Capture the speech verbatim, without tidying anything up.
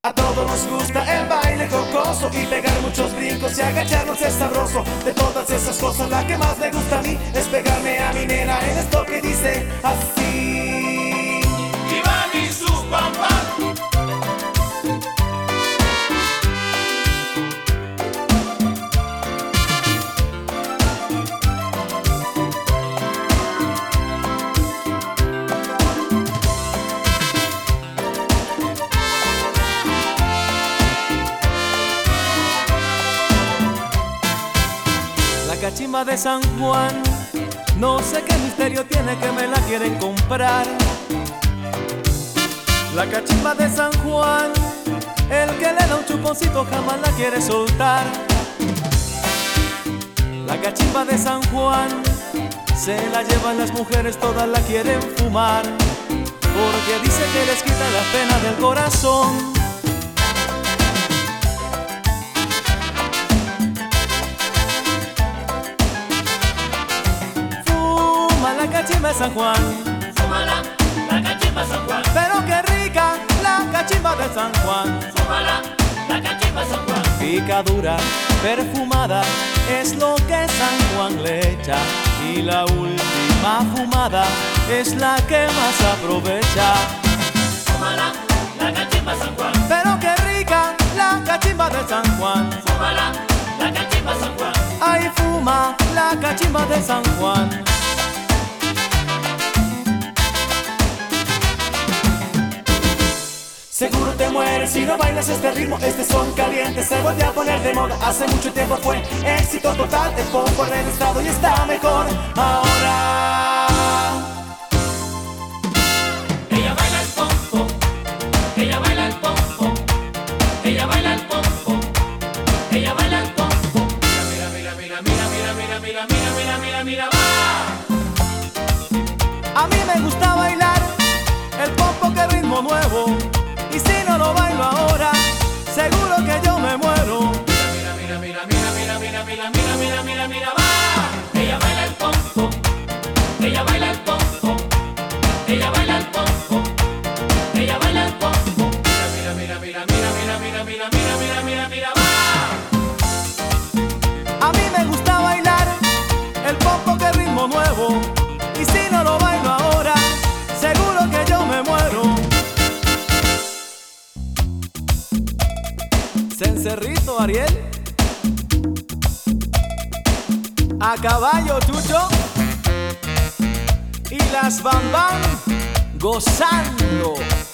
A todos nos gusta el baile jocoso y pegar muchos brincos y agacharnos es sabroso. De todas esas cosas la que más me gusta a mí es pegarme a mi nena en esto que dice así. Iván y sus papás. La cachimba de San Juan, no sé qué misterio tiene que me la quieren comprar. La cachimba de San Juan, el que le da un chuponcito jamás la quiere soltar. La cachimba de San Juan, se la llevan las mujeres, todas la quieren fumar, porque dice que les quita la pena del corazón. La cachimba de San Juan, Fúmala, la cachimba San Juan. pero qué rica la cachimba de San Juan. Fúmala, la cachimba San Juan. Picadura, perfumada, es lo que San Juan le echa. Y la última fumada es la que más aprovecha. Fúmala, la cachimba San Juan. Pero qué rica la cachimba de San Juan. Fúmala, la cachimba San Juan. Ay, fuma la cachimba de San Juan. Seguro te mueres si no bailas este ritmo. Este son caliente se volvió a poner de moda. Hace mucho tiempo fue éxito total. El popo en el estado y está mejor ahora. Ella baila el pompo, ella baila el pompo, ella baila el pompo, ella baila el pompo. Mira, mira, mira, mira, mira, mira, mira, mira, mira, mira, mira, va. A mí me gusta bailar el pompo, que ritmo nuevo. Y si no lo bailo ahora, seguro que yo me muero. Mira, mira, mira, mira, mira, mira, mira, mira, mira, mira, mira, va. Ella baila el pompo, ella baila el pompo, ella baila el pompo, ella baila el pompo. Mira, mira, mira, mira, mira, mira, mira, mira, mira, mira, mira, va. A mí me gusta bailar el pompo, que ritmo nuevo. Y si no lo bailo ahora, seguro que yo me muero. Cencerrito Ariel, a caballo Chucho y las Bambam gozando.